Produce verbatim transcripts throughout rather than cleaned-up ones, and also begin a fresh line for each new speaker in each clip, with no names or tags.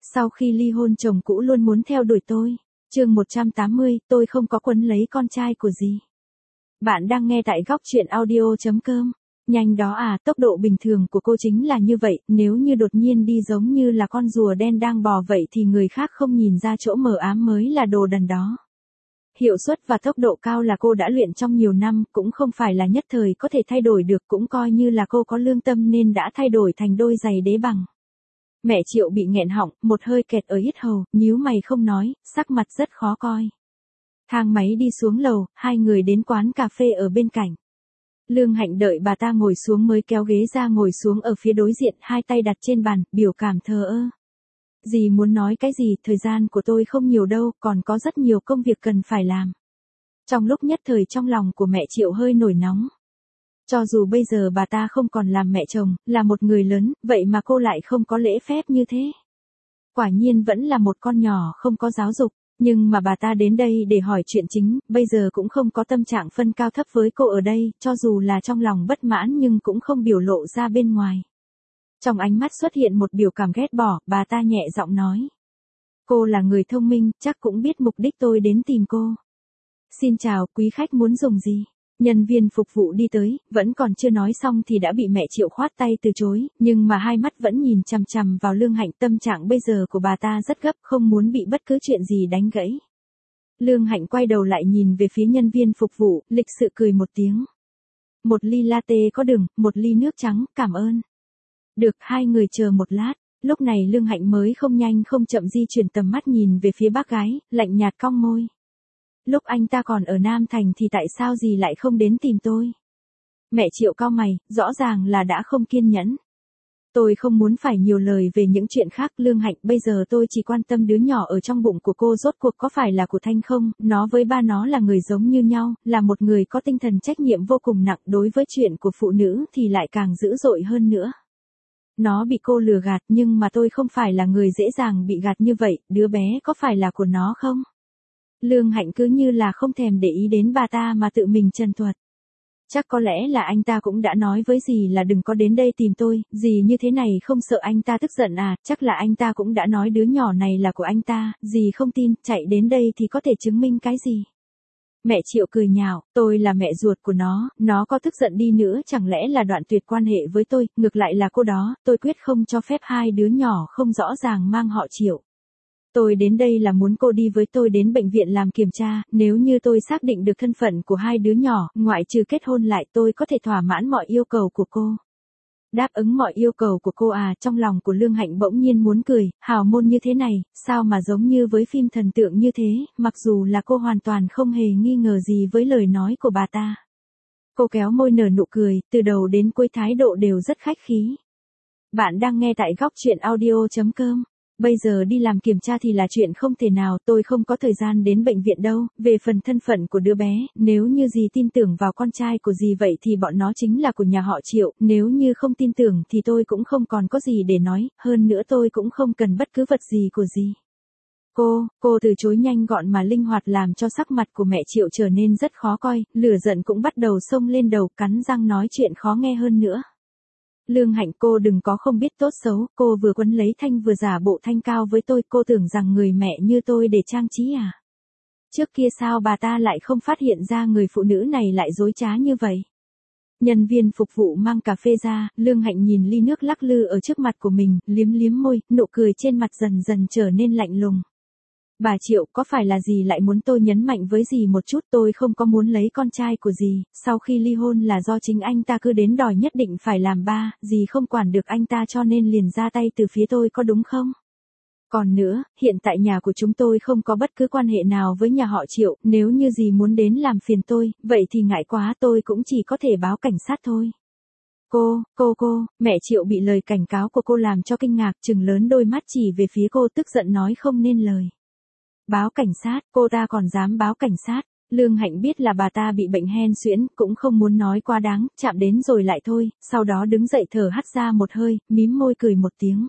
Sau khi ly hôn chồng cũ luôn muốn theo đuổi tôi. Chương một trăm tám mươi, tôi không có quấn lấy con trai của dì. Bạn đang nghe tại góc truyện audio chấm com. Nhanh đó à, tốc độ bình thường của cô chính là như vậy, nếu như đột nhiên đi giống như là con rùa đen đang bò vậy thì người khác không nhìn ra chỗ mờ ám mới là đồ đần đó. Hiệu suất và tốc độ cao là cô đã luyện trong nhiều năm, cũng không phải là nhất thời có thể thay đổi được, cũng coi như là cô có lương tâm nên đã thay đổi thành đôi giày đế bằng. Mẹ Triệu bị nghẹn họng, một hơi kẹt ở yết hầu, nhíu mày không nói, sắc mặt rất khó coi. Thang máy đi xuống lầu, hai người đến quán cà phê ở bên cạnh. Lương Hạnh đợi bà ta ngồi xuống mới kéo ghế ra ngồi xuống ở phía đối diện, hai tay đặt trên bàn, biểu cảm thờ ơ. Dì muốn nói cái gì, thời gian của tôi không nhiều đâu, còn có rất nhiều công việc cần phải làm. Trong lúc nhất thời trong lòng của mẹ Triệu hơi nổi nóng. Cho dù bây giờ bà ta không còn làm mẹ chồng, là một người lớn, vậy mà cô lại không có lễ phép như thế. Quả nhiên vẫn là một con nhỏ không có giáo dục, nhưng mà bà ta đến đây để hỏi chuyện chính, bây giờ cũng không có tâm trạng phân cao thấp với cô ở đây, cho dù là trong lòng bất mãn nhưng cũng không biểu lộ ra bên ngoài. Trong ánh mắt xuất hiện một biểu cảm ghét bỏ, bà ta nhẹ giọng nói. Cô là người thông minh, chắc cũng biết mục đích tôi đến tìm cô. Xin chào, quý khách muốn dùng gì? Nhân viên phục vụ đi tới, vẫn còn chưa nói xong thì đã bị mẹ Triệu khoát tay từ chối, nhưng mà hai mắt vẫn nhìn chằm chằm vào Lương Hạnh. Tâm trạng bây giờ của bà ta rất gấp, không muốn bị bất cứ chuyện gì đánh gãy. Lương Hạnh quay đầu lại nhìn về phía nhân viên phục vụ, lịch sự cười một tiếng. Một ly latte có đường, một ly nước trắng, cảm ơn. Được, hai người chờ một lát. Lúc này Lương Hạnh mới không nhanh không chậm di chuyển tầm mắt nhìn về phía bác gái, lạnh nhạt cong môi. Lúc anh ta còn ở Nam Thành thì tại sao dì lại không đến tìm tôi? Mẹ Triệu cau mày, rõ ràng là đã không kiên nhẫn. Tôi không muốn phải nhiều lời về những chuyện khác. Lương Hạnh, bây giờ tôi chỉ quan tâm đứa nhỏ ở trong bụng của cô rốt cuộc có phải là của Thanh không? Nó với ba nó là người giống như nhau, là một người có tinh thần trách nhiệm vô cùng nặng, đối với chuyện của phụ nữ thì lại càng dữ dội hơn nữa. Nó bị cô lừa gạt, nhưng mà tôi không phải là người dễ dàng bị gạt như vậy, đứa bé có phải là của nó không? Lương Hạnh cứ như là không thèm để ý đến bà ta mà tự mình trần thuật. Chắc có lẽ là anh ta cũng đã nói với dì là đừng có đến đây tìm tôi, dì như thế này không sợ anh ta tức giận à, chắc là anh ta cũng đã nói đứa nhỏ này là của anh ta, dì không tin, chạy đến đây thì có thể chứng minh cái gì. Mẹ Triệu cười nhạo, tôi là mẹ ruột của nó, nó có tức giận đi nữa chẳng lẽ là đoạn tuyệt quan hệ với tôi, ngược lại là cô đó, tôi quyết không cho phép hai đứa nhỏ không rõ ràng mang họ Triệu. Tôi đến đây là muốn cô đi với tôi đến bệnh viện làm kiểm tra, nếu như tôi xác định được thân phận của hai đứa nhỏ, ngoại trừ kết hôn lại tôi có thể thỏa mãn mọi yêu cầu của cô. Đáp ứng mọi yêu cầu của cô à, trong lòng của Lương Hạnh bỗng nhiên muốn cười, hào môn như thế này, sao mà giống như với phim thần tượng như thế, mặc dù là cô hoàn toàn không hề nghi ngờ gì với lời nói của bà ta. Cô kéo môi nở nụ cười, từ đầu đến cuối thái độ đều rất khách khí. Bạn đang nghe tại góc truyện audio chấm com. Bây giờ đi làm kiểm tra thì là chuyện không thể nào, tôi không có thời gian đến bệnh viện đâu. Về phần thân phận của đứa bé, nếu như dì tin tưởng vào con trai của dì vậy thì bọn nó chính là của nhà họ Triệu, nếu như không tin tưởng thì tôi cũng không còn có gì để nói, hơn nữa tôi cũng không cần bất cứ vật gì của dì. Cô, cô từ chối nhanh gọn mà linh hoạt làm cho sắc mặt của mẹ Triệu trở nên rất khó coi, lửa giận cũng bắt đầu xông lên đầu, cắn răng nói chuyện khó nghe hơn nữa. Lương Hạnh, cô đừng có không biết tốt xấu, cô vừa quấn lấy Thanh vừa giả bộ Thanh cao với tôi, cô tưởng rằng người mẹ như tôi để trang trí à? Trước kia sao bà ta lại không phát hiện ra người phụ nữ này lại dối trá như vậy? Nhân viên phục vụ mang cà phê ra, Lương Hạnh nhìn ly nước lắc lư ở trước mặt của mình, liếm liếm môi, nụ cười trên mặt dần dần trở nên lạnh lùng. Bà Triệu, có phải là dì lại muốn tôi nhấn mạnh với dì một chút, tôi không có muốn lấy con trai của dì, sau khi ly hôn là do chính anh ta cứ đến đòi nhất định phải làm ba, dì không quản được anh ta cho nên liền ra tay từ phía tôi có đúng không? Còn nữa, hiện tại nhà của chúng tôi không có bất cứ quan hệ nào với nhà họ Triệu, nếu như dì muốn đến làm phiền tôi, vậy thì ngại quá tôi cũng chỉ có thể báo cảnh sát thôi. Cô, cô cô, mẹ Triệu bị lời cảnh cáo của cô làm cho kinh ngạc, trừng lớn đôi mắt chỉ về phía cô tức giận nói không nên lời. Báo cảnh sát, cô ta còn dám báo cảnh sát. Lương Hạnh biết là bà ta bị bệnh hen suyễn, cũng không muốn nói quá đáng, chạm đến rồi lại thôi, sau đó đứng dậy thở hắt ra một hơi, mím môi cười một tiếng.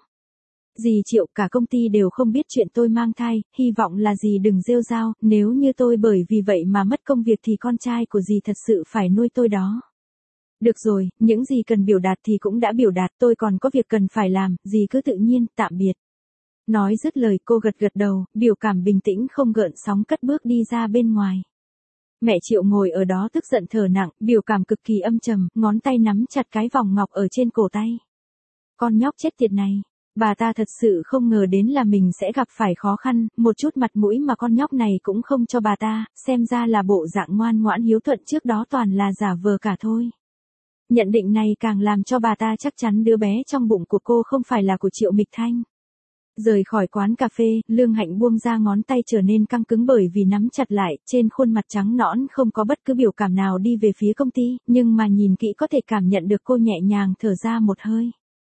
Dì Triệu, cả công ty đều không biết chuyện tôi mang thai, hy vọng là dì đừng rêu rao, nếu như tôi bởi vì vậy mà mất công việc thì con trai của dì thật sự phải nuôi tôi đó. Được rồi, những gì cần biểu đạt thì cũng đã biểu đạt, tôi còn có việc cần phải làm, dì cứ tự nhiên, tạm biệt. Nói dứt lời cô gật gật đầu, biểu cảm bình tĩnh không gợn sóng cất bước đi ra bên ngoài. Mẹ Triệu ngồi ở đó tức giận thở nặng, biểu cảm cực kỳ âm trầm, ngón tay nắm chặt cái vòng ngọc ở trên cổ tay. Con nhóc chết tiệt này, bà ta thật sự không ngờ đến là mình sẽ gặp phải khó khăn, một chút mặt mũi mà con nhóc này cũng không cho bà ta, xem ra là bộ dạng ngoan ngoãn hiếu thuận trước đó toàn là giả vờ cả thôi. Nhận định này càng làm cho bà ta chắc chắn đứa bé trong bụng của cô không phải là của Triệu Mịch Thanh. Rời khỏi quán cà phê, Lương Hạnh buông ra ngón tay trở nên căng cứng bởi vì nắm chặt lại, trên khuôn mặt trắng nõn không có bất cứ biểu cảm nào đi về phía công ty, nhưng mà nhìn kỹ có thể cảm nhận được cô nhẹ nhàng thở ra một hơi.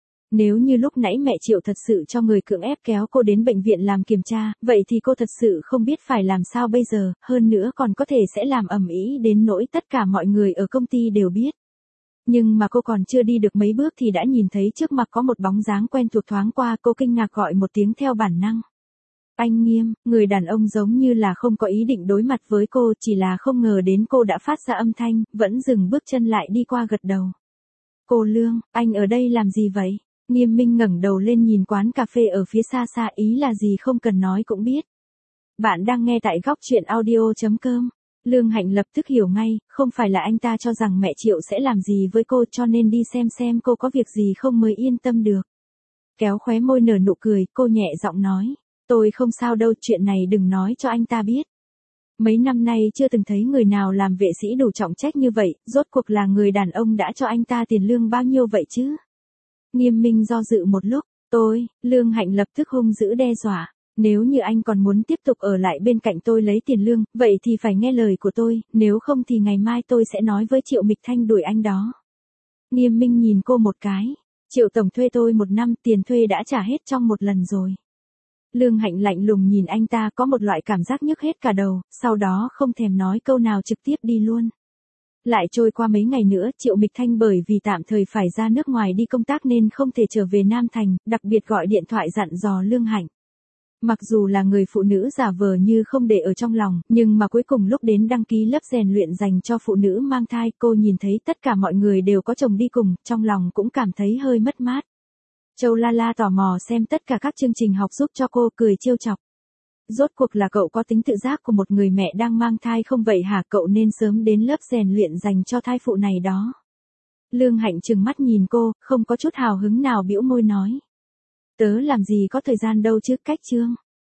Nếu như lúc nãy mẹ Triệu thật sự cho người cưỡng ép kéo cô đến bệnh viện làm kiểm tra, vậy thì cô thật sự không biết phải làm sao bây giờ, hơn nữa còn có thể sẽ làm ầm ĩ đến nỗi tất cả mọi người ở công ty đều biết. Nhưng mà cô còn chưa đi được mấy bước thì đã nhìn thấy trước mặt có một bóng dáng quen thuộc thoáng qua, cô kinh ngạc gọi một tiếng theo bản năng. Anh Nghiêm, người đàn ông giống như là không có ý định đối mặt với cô, chỉ là không ngờ đến cô đã phát ra âm thanh, vẫn dừng bước chân lại đi qua gật đầu. Cô Lương, anh ở đây làm gì vậy? Nghiêm Minh ngẩng đầu lên nhìn quán cà phê ở phía xa xa, ý là gì không cần nói cũng biết. Bạn đang nghe tại góc truyện audio chấm com. Lương Hạnh lập tức hiểu ngay, không phải là anh ta cho rằng mẹ Triệu sẽ làm gì với cô cho nên đi xem xem cô có việc gì không mới yên tâm được. Kéo khóe môi nở nụ cười, cô nhẹ giọng nói, tôi không sao đâu, chuyện này đừng nói cho anh ta biết. Mấy năm nay chưa từng thấy người nào làm vệ sĩ đủ trọng trách như vậy, rốt cuộc là người đàn ông đã cho anh ta tiền lương bao nhiêu vậy chứ? Nghiêm Minh do dự một lúc, tôi, Lương Hạnh lập tức hung dữ đe dọa. Nếu như anh còn muốn tiếp tục ở lại bên cạnh tôi lấy tiền lương, vậy thì phải nghe lời của tôi, nếu không thì ngày mai tôi sẽ nói với Triệu Mịch Thanh đuổi anh đó. Nghiêm Minh nhìn cô một cái, Triệu tổng thuê tôi một năm, tiền thuê đã trả hết trong một lần rồi. Lương Hạnh lạnh lùng nhìn anh ta, có một loại cảm giác nhức hết cả đầu, sau đó không thèm nói câu nào trực tiếp đi luôn. Lại trôi qua mấy ngày nữa, Triệu Mịch Thanh bởi vì tạm thời phải ra nước ngoài đi công tác nên không thể trở về Nam Thành, đặc biệt gọi điện thoại dặn dò Lương Hạnh. Mặc dù là người phụ nữ giả vờ như không để ở trong lòng, nhưng mà cuối cùng lúc đến đăng ký lớp rèn luyện dành cho phụ nữ mang thai, cô nhìn thấy tất cả mọi người đều có chồng đi cùng, trong lòng cũng cảm thấy hơi mất mát. Châu La La tò mò xem tất cả các chương trình học giúp cho cô, cười trêu chọc. Rốt cuộc là cậu có tính tự giác của một người mẹ đang mang thai không vậy hả, cậu nên sớm đến lớp rèn luyện dành cho thai phụ này đó. Lương Hạnh trừng mắt nhìn cô, không có chút hào hứng nào bĩu môi nói. Tớ làm gì có thời gian đâu chứ, cách chương.